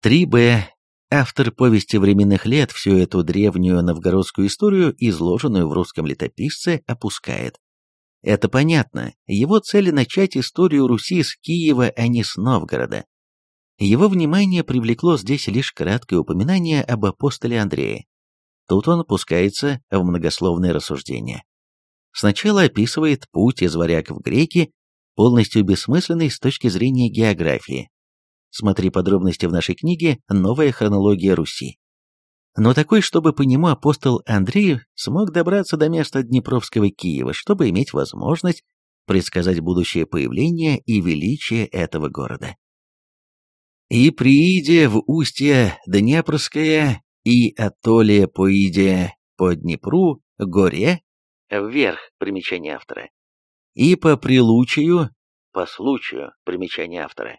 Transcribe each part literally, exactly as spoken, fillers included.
три бэ. Автор «Повести временных лет» всю эту древнюю новгородскую историю, изложенную в русском летописце, опускает. Это понятно, его цель начать историю Руси с Киева, а не с Новгорода. Его внимание привлекло здесь лишь краткое упоминание об апостоле Андрее. Тут он пускается в многословные рассуждения. Сначала описывает путь из варяг в греки, полностью бессмысленный с точки зрения географии. Смотри подробности в нашей книге «Новая хронология Руси». Но такой, чтобы по нему апостол Андрей смог добраться до места Днепровского Киева, чтобы иметь возможность предсказать будущее появление и величие этого города. «И прииде в устье Днепрское, и атоле поиде по Днепру, горе, вверх, примечание автора, и по прилучию, по случаю, примечание автора,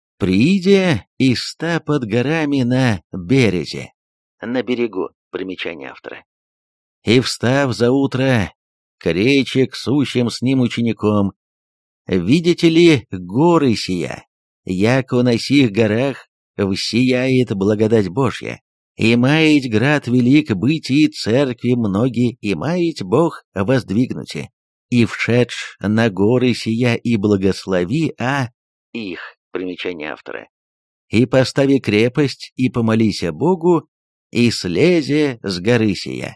прииде и ста под горами на березе, на берегу, примечание автора, и встав за утро, к речи к сущим с ним учеником, видите ли горы сия, яко на сих горах всияет благодать Божья, и маять град велик быть и церкви многие, и маять Бог воздвигнуте, и вшедшь на горы сия и благослови, а их, примечание автора, и постави крепость, и помолися Богу, и слезе с горы сия.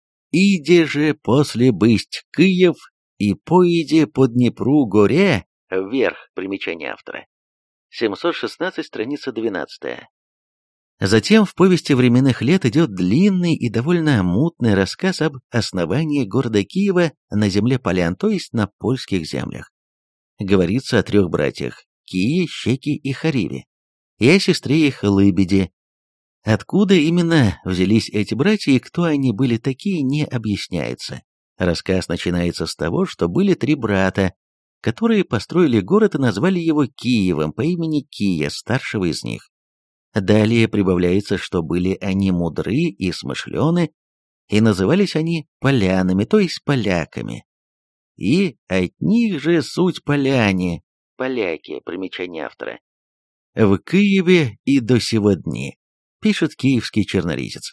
Иде же после бысть Киев, и поиде по Днепру горе, вверх, примечание автора. семьсот шестнадцать, страница двенадцатая. Затем в повести временных лет идет длинный и довольно мутный рассказ об основании города Киева на земле полян, то есть на польских землях. Говорится о трех братьях – Кие, Щеки и Хариве, и о сестре их Лыбеде. Откуда именно взялись эти братья и кто они были такие, не объясняется. Рассказ начинается с того, что были три брата, которые построили город и назвали его Киевом по имени Кия, старшего из них. Далее прибавляется, что были они мудры и смышлены, и назывались они полянами, то есть поляками. И от них же суть поляне, поляки, примечание автора, в Киеве и до сего дни, пишет киевский черноризец.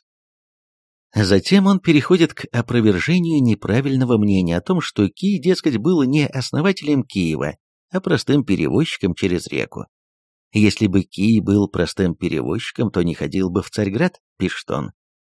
Затем он переходит к опровержению неправильного мнения о том, что Кий, дескать, был не основателем Киева, а простым перевозчиком через реку. Если бы Кий был простым перевозчиком, то не ходил бы в Царьград, пишет он.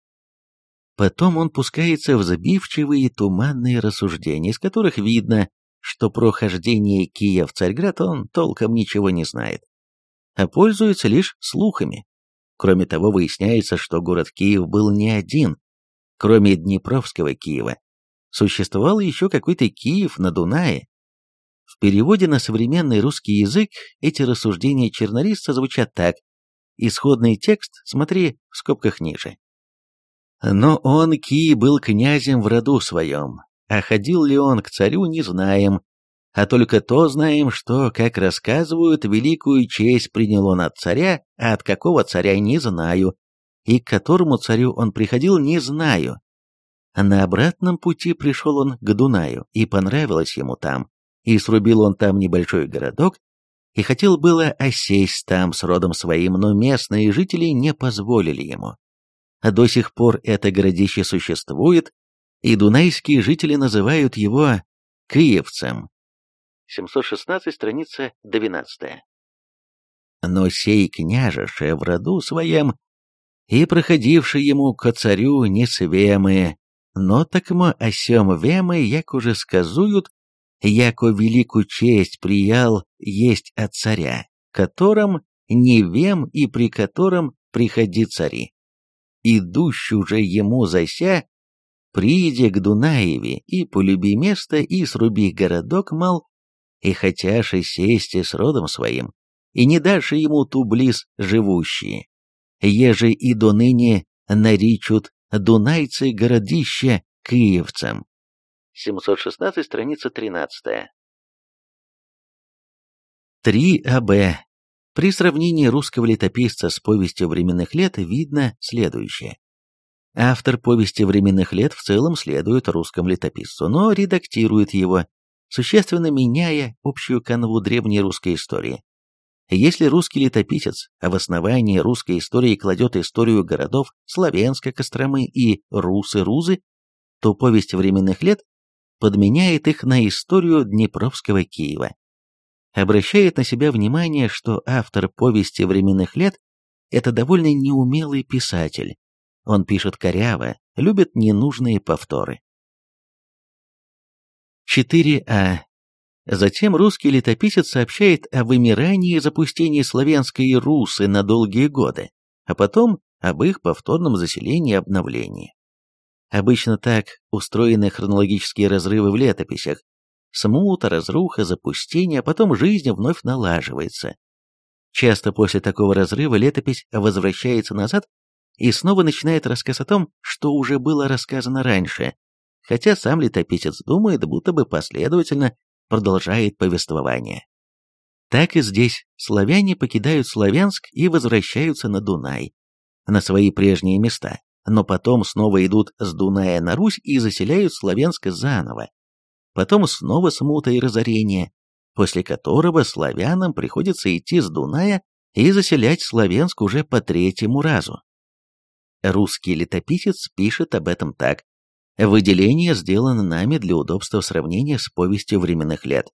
Потом он пускается в забивчивые туманные рассуждения, из которых видно, что про хождение Кия в Царьград он толком ничего не знает, а пользуется лишь слухами. Кроме того, выясняется, что город Киев был не один. Кроме Днепровского Киева, существовал еще какой-то Киев на Дунае. В переводе на современный русский язык эти рассуждения чернорисца звучат так. Исходный текст смотри в скобках ниже. Но он, Кий, был князем в роду своем, а ходил ли он к царю, не знаем, а только то знаем, что, как рассказывают, великую честь принял он от царя, а от какого царя не знаю, и к которому царю он приходил, не знаю. На обратном пути пришел он к Дунаю, и понравилось ему там, и срубил он там небольшой городок, и хотел было осесть там с родом своим, но местные жители не позволили ему. До сих пор это городище существует, и дунайские жители называют его Киевцем. семьсот шестнадцать, страница двенадцатая. Но сей княжеше в роду своем, и проходивший ему ко царю не свемы, но такмо о сем вемы, як уже сказуют, яко великую честь приял есть от царя, которым не вем и при котором приходи цари. Идущу же ему зася, прииди к Дунаеве и полюби место и сруби городок, мал, и хотяши сесть с родом своим, и не дашь ему ту близ живущие, еже и до ныне наричут дунайцы городище Киевцем. семьсот шестнадцать, страница тринадцатая. три а бэ. При сравнении русского летописца с повестью временных лет видно следующее. Автор повести временных лет в целом следует русскому летописцу, но редактирует его, существенно меняя общую канву древней русской истории. Если русский летописец в основании русской истории кладет историю городов Славянска, Костромы и Русы-Рузы, то повесть временных лет подменяет их на историю Днепровского Киева. Обращает на себя внимание, что автор повести временных лет – это довольно неумелый писатель. Он пишет коряво, любит ненужные повторы. четыре а. Затем русский летописец сообщает о вымирании и запустении славянской Русы на долгие годы, а потом об их повторном заселении и обновлении. Обычно так устроены хронологические разрывы в летописях. Смута, разруха, запустение, а потом жизнь вновь налаживается. Часто после такого разрыва летопись возвращается назад и снова начинает рассказ о том, что уже было рассказано раньше, хотя сам летописец думает, будто бы последовательно продолжает повествование. Так и здесь славяне покидают Славянск и возвращаются на Дунай, на свои прежние места, но потом снова идут с Дуная на Русь и заселяют Славянск заново. Потом снова смута и разорение, после которого славянам приходится идти с Дуная и заселять Славянск уже по третьему разу. Русский летописец пишет об этом так. Выделение сделано нами для удобства сравнения с повестью временных лет.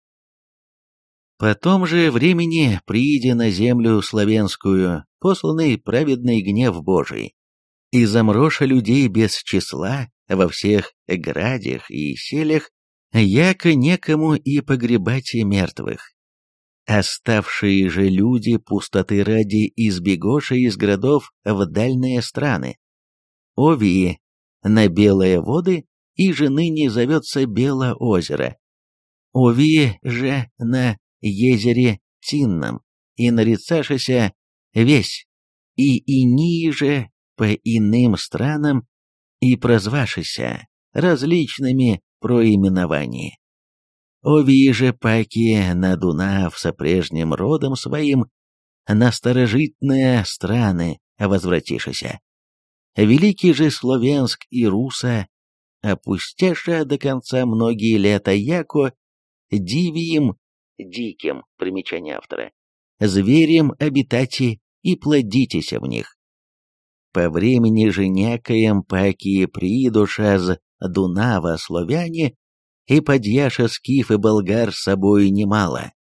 По том же времени, приидя на землю славянскую, посланный праведный гнев Божий, и замроша людей без числа во всех градях и селях, яко некому и погребать мертвых. Оставшие же люди пустоты ради избегоша из городов в дальние страны. Овии на белые воды, и же ныне зовется Белоозеро. Овии же на езере Тинном, и нарицашися весь, и инии же по иным странам, и прозвашися различными проименованиями. Овии же паки на Дунав со прежним родом своим, на старожитные страны возвратишися. Великий же Словенск и Руса, опустеша до конца многие лета, яко дивием, диким, примечание автора, зверем обитати и плодитеся в них. По времени же некоем паки приидуша з Дунава славяне, и подьяша скиф и болгар с собой немало.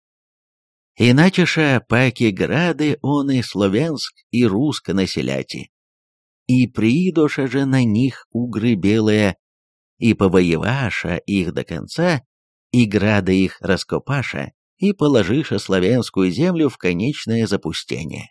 Иначеша паки грады он и Словенск и Русско населяти. И приидоша же на них угры белые, и повоеваша их до конца, и грады их раскопаша, и положиша славянскую землю в конечное запустение.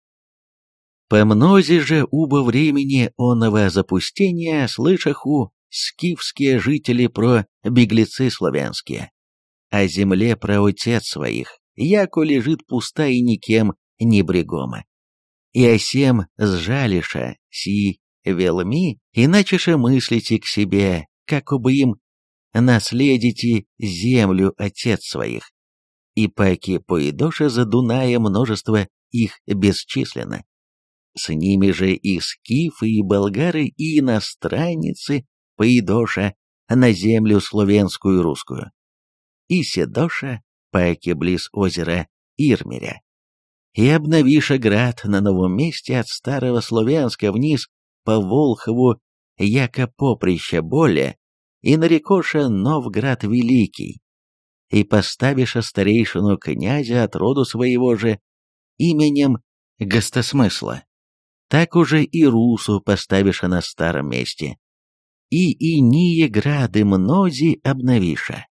По мнозе же убо времени оного запустения слышаху скифские жители про беглецы славянские, о земле про отец своих, яко лежит пуста и никем не брегома. И осем сжалиша си велми, иначеше мыслите к себе, как бы им наследите землю отец своих. И паки поедоша за Дуная множество их бесчисленно. С ними же и скифы, и болгары, и иностранницы поедоша на землю славянскую и русскую. И седоша паки близ озера Ирмеря. И обновиша град на новом месте от старого Славянска вниз по Волхову, яко поприща более, и нарекоша Новград Великий, и поставиша старейшину князя от роду своего же именем Гостосмысла. Так уже и Русу поставиша на старом месте, и иные грады мнози обновиша.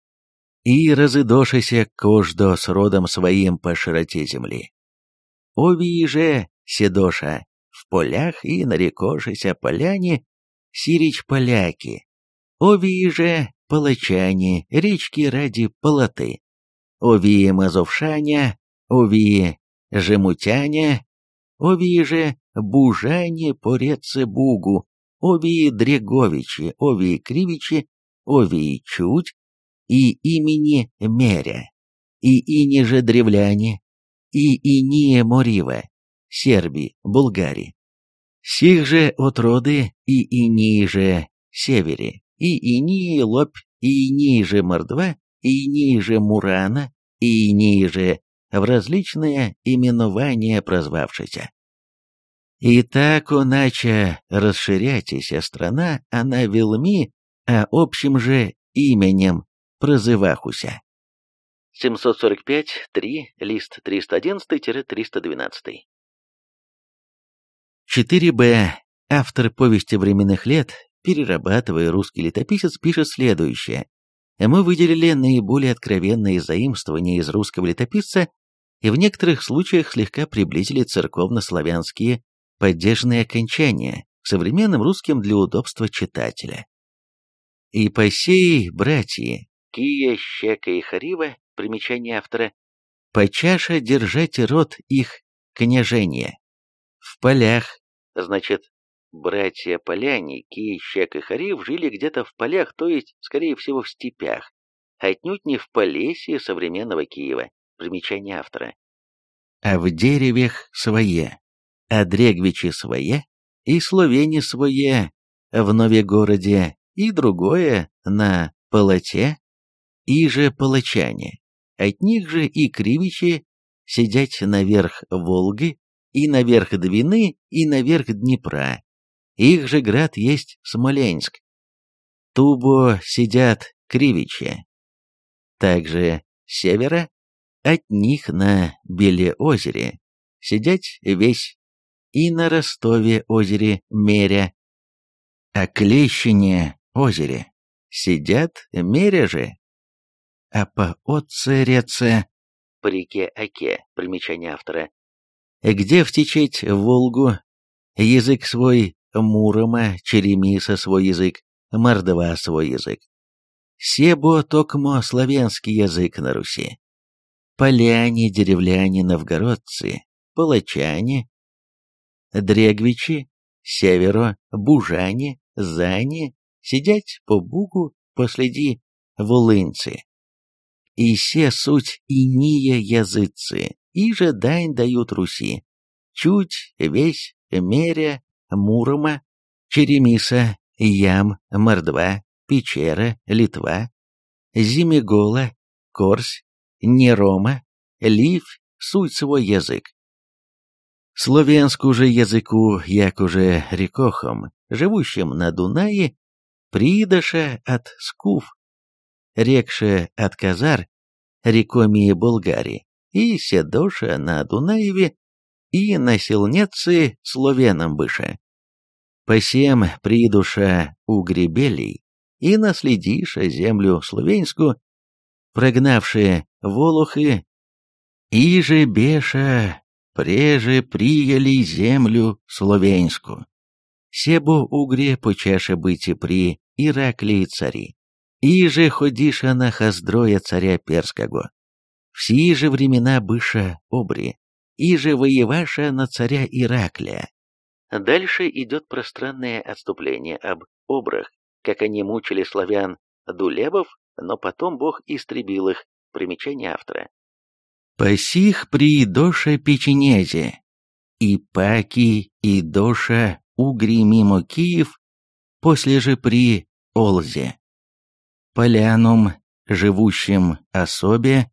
И разыдошися кождо с родом своим по широте земли. Овии же седоша в полях и нарекошися поляне сирич поляки. Овии же палачане, речки ради полоты. Овии мазовшаня, овии жемутяня, овии же бужане по реце Бугу, овии дреговичи, овии кривичи, овии чуть, и имени Меря, и ини же древляне, и иnie Морива, серби, булгари. Сих же отроды, и инии же севери, и инии Лопь, и инии же Мордва, и инии же Мурана, и инии же в различные именования прозвавшися. И так оначе расширятися страна, она велми, а общим же именем прозывахуся. семьсот сорок пять три, лист триста одиннадцать — триста двенадцать. четыре бэ. Автор «Повести временных лет», перерабатывая русский летописец, пишет следующее. Мы выделили наиболее откровенные заимствования из русского летописца и в некоторых случаях слегка приблизили церковно-славянские поддержанные окончания к современным русским для удобства читателя. И по сей братья, Кия, Щека и Харива, примечание автора, почаша держать род их княжения. В полях, значит, братья-поляне, Кий, Щек и Харив жили где-то в полях, то есть, скорее всего, в степях, отнюдь не в Полесье современного Киева, примечание автора. А в деревьях свое, а дрегвичи свое, и словени свое, в Новегороде, и другое на полоте, и же палачане, от них же и кривичи сидять наверх Волги, и наверх Двины, и наверх Днепра. Их же град есть Смоленск. Тубо сидят кривичи. Также с севера, от них на Белеозере, сидять весь, и на Ростове-озере Меря, а Клещине озере сидят Меря же, а по отце реце, по реке Оке, примечание автора, где втечеть в Волгу, язык свой Мурома, Черемиса свой язык, Мордва свой язык. Себо токмо славянский язык на Руси. Поляне, деревляне, новгородцы, палачане, дрегвичи, северо, бужане, зане, сидять по бугу, последи, волынцы. И се суть иные языцы, и же дань дают Руси. Чуть, весь, меря, Мурома, Черемиса, Ям, Мордва, Печера, Литва, Зимегола, Корсь, Нерома, Ливь, суть свой язык. Словенску же языку, як уже рекохом, живущим на Дунае, придоша от Скуф, рекше от Казар, рекомии Болгари, и седоша на Дунаеве, и на Селнецы словенам быша. Посем придуша у гребелей, и наследиша землю словенскую, прогнавшие волохи, и же беша преже прияли землю словенскую. Себо угре почаше быти при Ираклии цари, и же ходиша на хоздроя царя перского. Все же времена быша обри, и же воеваша на царя Ираклия. Дальше идет пространное отступление об обрах, как они мучили славян дулебов, но потом Бог истребил их, примечание автора. Пасих при доша печенезе, и паки, и доша угри мимо Киев, после же при Олзе. Полянум, живущим особе,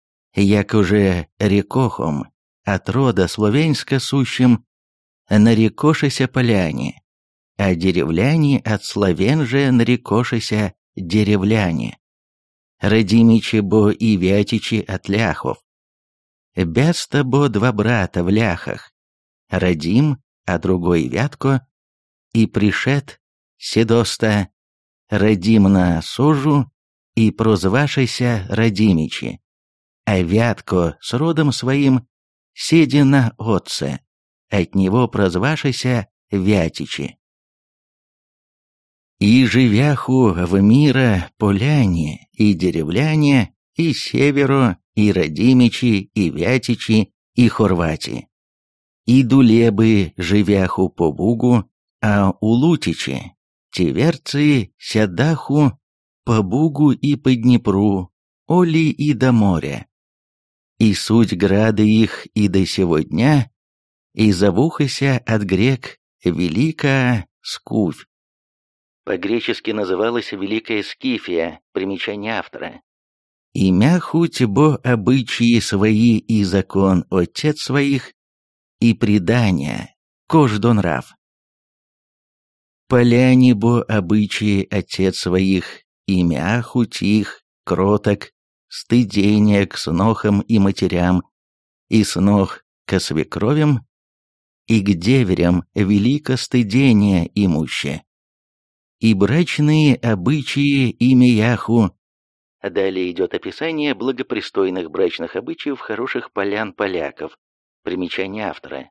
як уже рекохом, от рода словенска сущим, нарекошися поляне, а деревляне от славян же нарекошися деревляне. Родимичи бо и вятичи от ляхов. Бяста бо два брата в ляхах, Радим, а другой Вятко, и пришед Седоста, Радим на сожу, и прозвашися Радимичи, а Вятко с родом своим седи на отце, от него прозвашися Вятичи. И живяху в мира поляне и деревляне, и северо, и Радимичи, и Вятичи, и Хорвати. И дулебы живяху по бугу, а улутичи, тиверцы сядаху по бугу и по Днепру, оли и до моря. И суть грады их и до сего дня, и зовухася от грек Великая Скуфь. По-гречески называлась Великая Скифия, примечание автора. Имя хоть бо обычаи свои и закон отец своих, и предания, кождо нрав. Поляне бо обычаи отец своих, имя хоть их, кроток, стыдение к снохам и матерям, и снох ко свекровям, и к деверям велико стыдение имуще. И брачные обычаи имя Яху. Далее идет описание благопристойных брачных обычаев хороших полян-поляков. Примечание автора.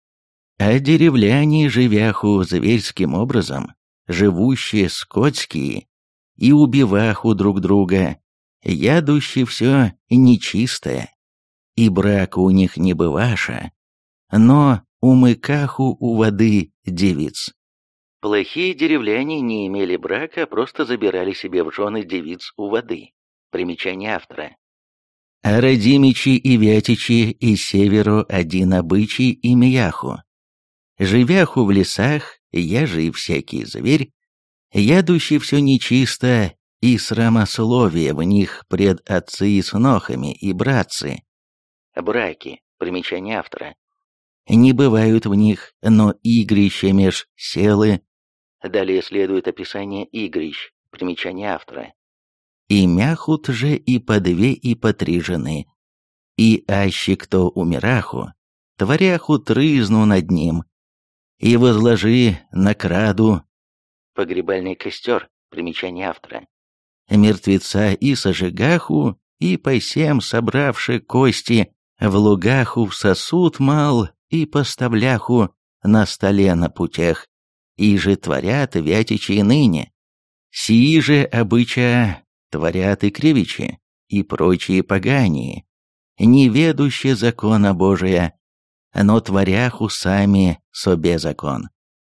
А деревляне, живяху зверским образом, живущие скотские, и убиваху друг друга, ядущие все нечистое, и брака у них не бываша, но умыкаху у воды девиц. Плохие деревляне не имели брака, а просто забирали себе в жены девиц у воды. Примечание автора. А родимичи и вятичи и северу один обычай и мияху. Живяху в лесах, я же и всякий зверь, ядущий все нечисто, и срамословие в них пред отцы и снохами и братцы. Браки, примечание автора. Не бывают в них, но игрища меж селы. Далее следует описание игрищ, примечание автора. И мяхут же и по две, и по три жены. И аще кто умираху, творяху трызну над ним, и возложи на краду, погребальный костер, примечание автора, мертвеца и сожигаху, и по всем собравши кости, в лугаху в сосуд мал, и поставляху на столе на путях, и же творят вятичи ныне. Сии же обыча творят и кривичи, и прочие погании, не ведущие закона Божия, но творяху сами собе закон.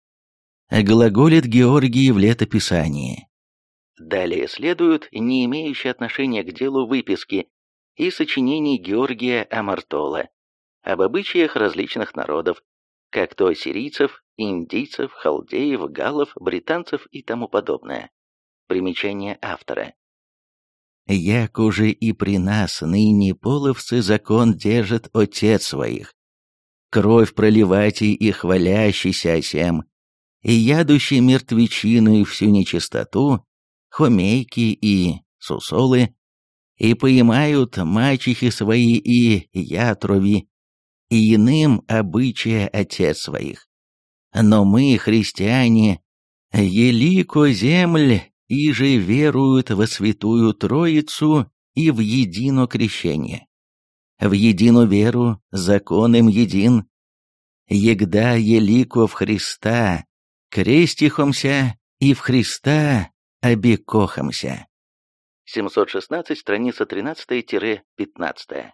Глаголит Георгий в летописании. Далее следуют не имеющие отношения к делу выписки и сочинений Георгия Амартола об обычаях различных народов, как то сирийцев, индийцев, халдеев, галлов, британцев и тому подобное. Примечание автора. Яко же и при нас ныне половцы закон держит отец своих, кровь проливати и хвалящийся осем, и ядущий мертвечину и всю нечистоту, хомейки и сусолы, и поимают мачехи свои и ятрови, и иным обычая отец своих. Но мы, христиане, елико земль, и же веруют во святую Троицу и в едино крещение. В едину веру, закон им един, егда елико в Христа, крестихомся и в Христа обекохомся. семьсот шестнадцать, страница тринадцать-пятнадцать.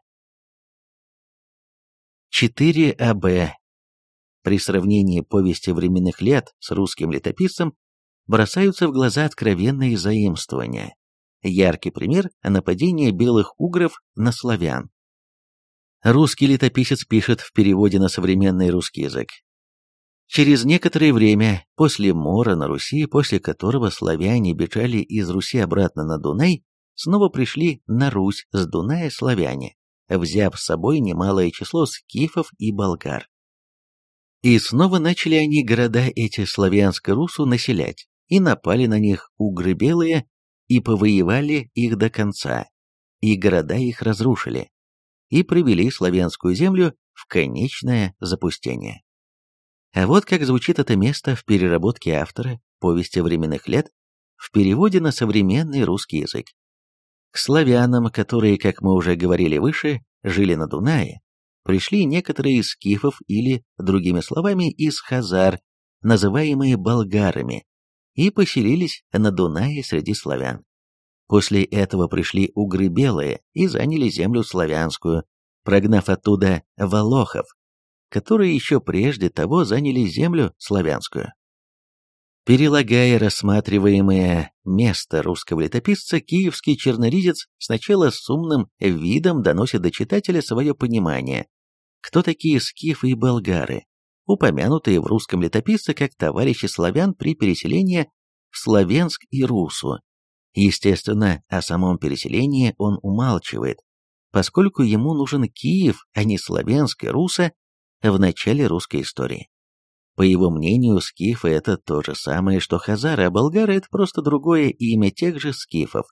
четыре а бэ. При сравнении повести временных лет с русским летописцем бросаются в глаза откровенные заимствования. Яркий пример – нападение белых угров на славян. Русский летописец пишет в переводе на современный русский язык. Через некоторое время, после мора на Руси, после которого славяне бежали из Руси обратно на Дунай, снова пришли на Русь с Дуная славяне, взяв с собой немалое число скифов и болгар. И снова начали они города эти славянско-русу населять, и напали на них угры белые, и повоевали их до конца, и города их разрушили, и привели славянскую землю в конечное запустение. А вот как звучит это место в переработке автора «Повести временных лет» в переводе на современный русский язык. К славянам, которые, как мы уже говорили выше, жили на Дунае, пришли некоторые из скифов или, другими словами, из хазар, называемые болгарами, и поселились на Дунае среди славян. После этого пришли угры белые и заняли землю славянскую, прогнав оттуда волохов, которые еще прежде того заняли землю славянскую. Перелагая рассматриваемое место русского летописца, киевский черноризец сначала с умным видом доносит до читателя свое понимание, кто такие скифы и болгары, упомянутые в русском летописце как товарищи славян при переселении в Славенск и Русу, Естественно, о самом переселении он умалчивает, поскольку ему нужен Киев, а не Славянск и Руса в начале русской истории. По его мнению, скифы – это то же самое, что хазары, а болгары – это просто другое имя тех же скифов.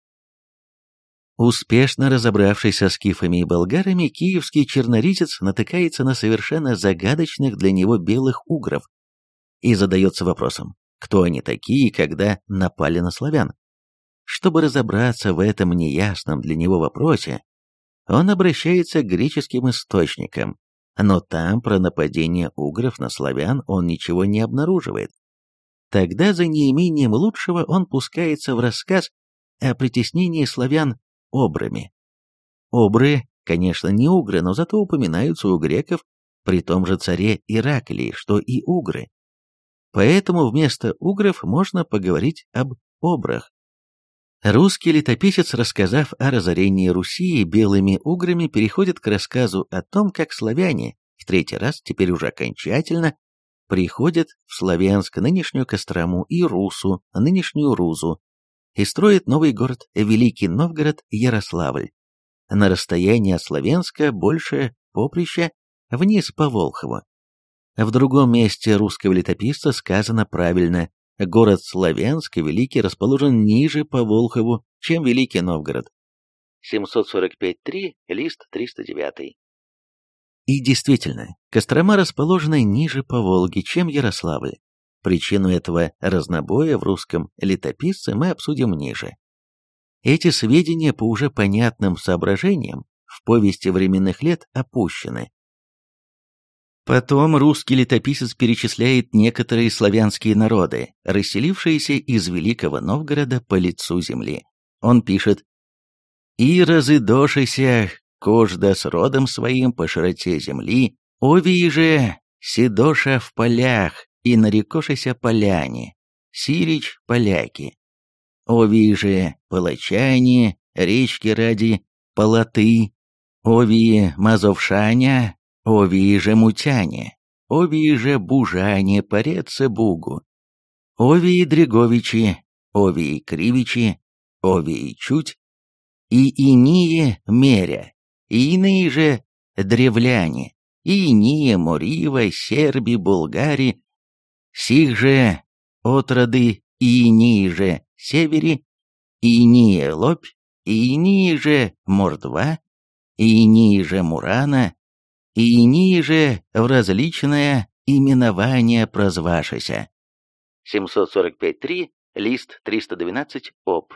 Успешно разобравшись со скифами и болгарами, киевский черноризец натыкается на совершенно загадочных для него белых угров и задается вопросом, кто они такие и когда напали на славян. Чтобы разобраться в этом неясном для него вопросе, он обращается к греческим источникам, но там про нападение угров на славян он ничего не обнаруживает. Тогда за неимением лучшего он пускается в рассказ о притеснении славян обрами. Обры, конечно, не угры, но зато упоминаются у греков при том же царе Ираклии, что и угры. Поэтому вместо угров можно поговорить об обрах. Русский летописец, рассказав о разорении Руси белыми уграми, переходит к рассказу о том, как славяне, в третий раз, теперь уже окончательно, приходят в Славянск, нынешнюю Кострому, и Русу, нынешнюю Рузу, и строят новый город, Великий Новгород, Ярославль. На расстоянии от Славянска больше поприща, вниз по Волхову. В другом месте русского летописца сказано правильно: город Славянск Великий расположен ниже по Волхову, чем Великий Новгород. семьсот сорок пять три, лист триста девять. И действительно, Кострома расположена ниже по Волге, чем Ярославль. Причину этого разнобоя в русском летописце мы обсудим ниже. Эти сведения по уже понятным соображениям в повести временных лет опущены. Потом русский летописец перечисляет некоторые славянские народы, расселившиеся из Великого Новгорода по лицу земли. Он пишет: «И разыдошися кожда с родом своим по широте земли, овии же седоша в полях, и нарекошися поляне, сирич поляки, овии же палачане, речки ради полоты, овии мазовшаня, овии же мутяне, овии же бужане, пореце бугу, овии дреговичи, овии кривичи, овии чуть, и иные меря, и иные же древляне, и иные морива, серби, булгари, сих же отроды, и иные же севери, и иные лобь, и иные же мордва, и иные же мурана, и иные же в различное именование прозвашися». семьсот сорок пять три, лист триста двенадцать, об.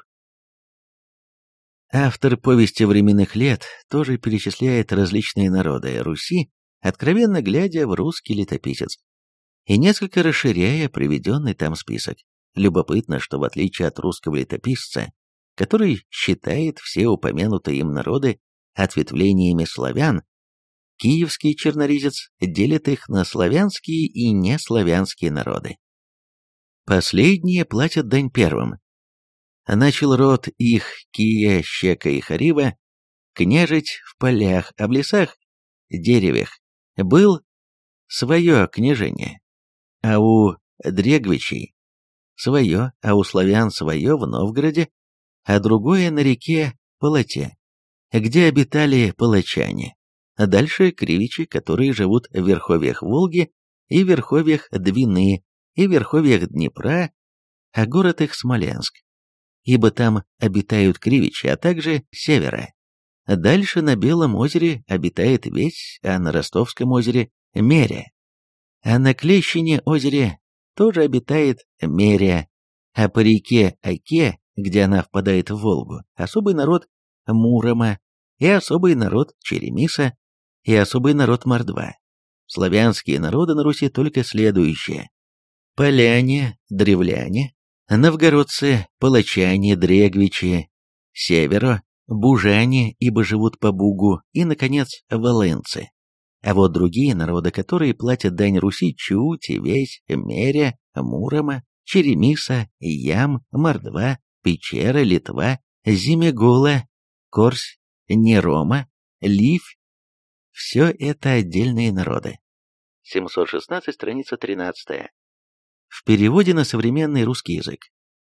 Автор «Повести временных лет» тоже перечисляет различные народы Руси, откровенно глядя в русский летописец, и несколько расширяя приведенный там список. Любопытно, что в отличие от русского летописца, который считает все упомянутые им народы ответвлениями славян, киевский черноризец делит их на славянские и неславянские народы. Последние платят дань первым. Начал род их Кия, Щека и Харива княжить в полях, а в лесах, деревьях, был свое княжение, а у Дрегвичей свое, а у славян свое в Новгороде, а другое на реке Полоте, где обитали палачане, а дальше кривичи, которые живут в верховьях Волги и верховьях Двины и верховьях Днепра, а город их Смоленск, ибо там обитают кривичи, а также севера. Дальше на Белом озере обитает Весь, а на Ростовском озере – Меря. А на Клещине озере тоже обитает Меря, а по реке Оке, где она впадает в Волгу, особый народ Мурома, и особый народ Черемиса, и особый народ Мордва. Славянские народы на Руси только следующие: поляне, древляне, новгородцы, палачане, дрегвичи, северо, бужане, ибо живут по Бугу, и, наконец, волынцы. А вот другие народы, которые платят дань Руси: Чути, Весь, Меря, Мурома, Черемиса, Ям, Мордва, Печера, Литва, Зимегола, Корсь, Нерома, Ливь. Все это отдельные народы. семьсот шестнадцать, страница тринадцатая. В переводе на современный русский язык.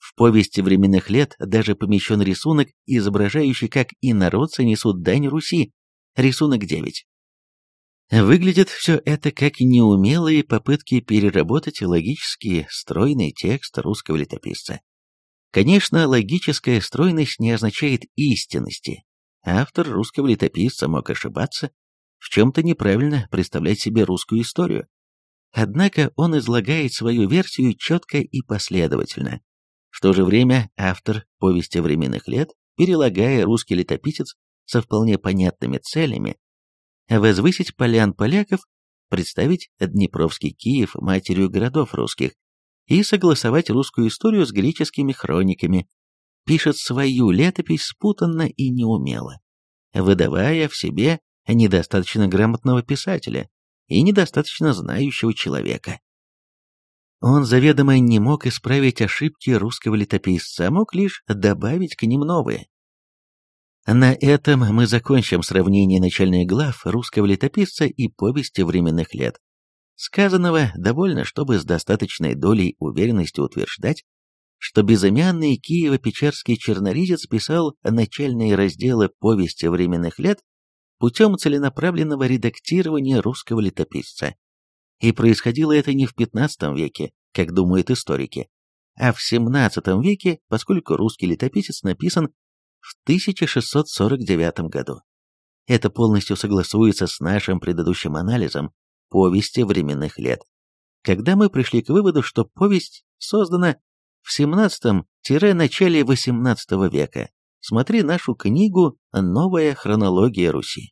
В повести временных лет даже помещен рисунок, изображающий, как инородцы несут дань Руси. Рисунок девять. Выглядит все это как неумелые попытки переработать логически стройный текст русского летописца. Конечно, логическая стройность не означает истинности. Автор русского летописца мог ошибаться, в чем-то неправильно представлять себе русскую историю. Однако он излагает свою версию четко и последовательно. В то же время автор «Повести временных лет», перелагая русский летописец со вполне понятными целями, возвысить полян-поляков, представить Днепровский Киев матерью городов русских и согласовать русскую историю с греческими хрониками, пишет свою летопись спутанно и неумело, выдавая в себе недостаточно грамотного писателя и недостаточно знающего человека. Он заведомо не мог исправить ошибки русского летописца, а мог лишь добавить к ним новые. На этом мы закончим сравнение начальных глав русского летописца и повести временных лет. Сказанного довольно, чтобы с достаточной долей уверенности утверждать, что безымянный Киево-Печерский черноризец писал начальные разделы повести временных лет путем целенаправленного редактирования русского летописца. И происходило это не в пятнадцатом веке, как думают историки, а в семнадцатом веке, поскольку русский летописец написан в тысяча шестьсот сорок девятом году. Это полностью согласуется с нашим предыдущим анализом повести временных лет, когда мы пришли к выводу, что повесть создана в семнадцатом-начале восемнадцатого века. Смотри нашу книгу «Новая хронология Руси».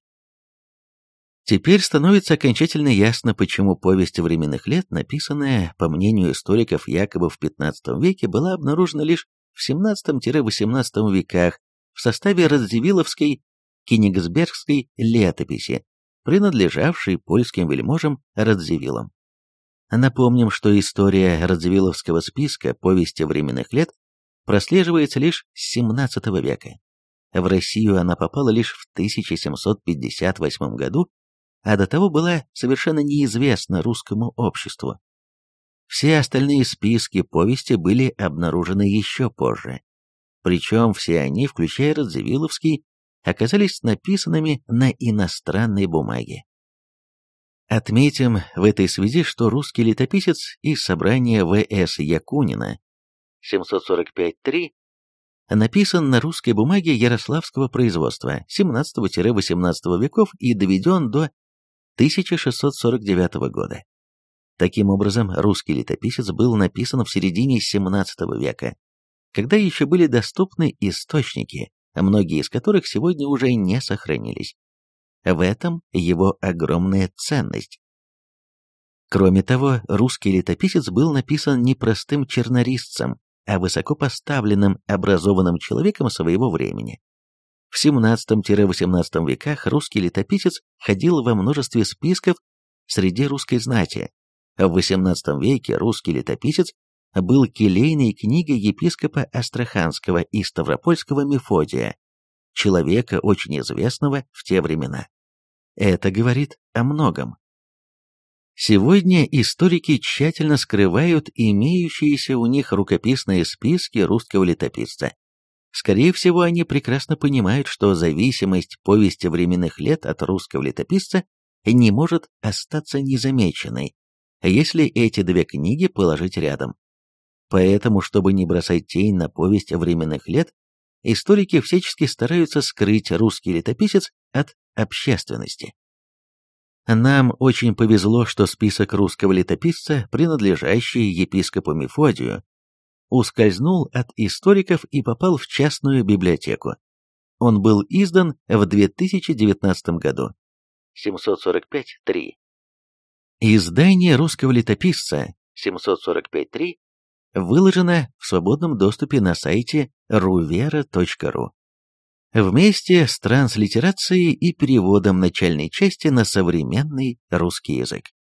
Теперь становится окончательно ясно, почему повесть временных лет, написанная, по мнению историков, якобы в пятнадцатом веке, была обнаружена лишь в семнадцатом-восемнадцатом веках в составе Радзивилловской Кенигсбергской летописи, принадлежавшей польским вельможам Радзивиллам. Напомним, что история Радзивилловского списка повести временных лет прослеживается лишь с семнадцатого века. В Россию она попала лишь в тысяча семьсот пятьдесят восьмом году, а до того была совершенно неизвестна русскому обществу. Все остальные списки повести были обнаружены еще позже. Причем все они, включая Радзивилловский, оказались написанными на иностранной бумаге. Отметим в этой связи, что русский летописец из собрания В С Якунина семьсот сорок пять три написан на русской бумаге ярославского производства семнадцатого-восемнадцатого веков и доведен до тысяча шестьсот сорок девятого года. Таким образом, русский летописец был написан в середине семнадцатого века, когда еще были доступны источники, многие из которых сегодня уже не сохранились. В этом его огромная ценность. Кроме того, русский летописец был написан не простым чернорисцем, а высокопоставленным образованным человеком своего времени. В семнадцатом-восемнадцатом веках русский летописец ходил во множестве списков среди русской знати. В восемнадцатом веке русский летописец был келейной книгой епископа Астраханского и Ставропольского Мефодия, человека очень известного в те времена. Это говорит о многом. Сегодня историки тщательно скрывают имеющиеся у них рукописные списки русского летописца. Скорее всего, они прекрасно понимают, что зависимость повести временных лет от русского летописца не может остаться незамеченной, если эти две книги положить рядом. Поэтому, чтобы не бросать тень на повесть временных лет, историки всячески стараются скрыть русский летописец от общественности. Нам очень повезло, что список русского летописца, принадлежащий епископу Мефодию, ускользнул от историков и попал в частную библиотеку. Он был издан в две тысячи девятнадцатом году. семьсот сорок пять три. Издание русского летописца семьсот сорок пять три выложено в свободном доступе на сайте рувера точка ру вместе с транслитерацией и переводом начальной части на современный русский язык.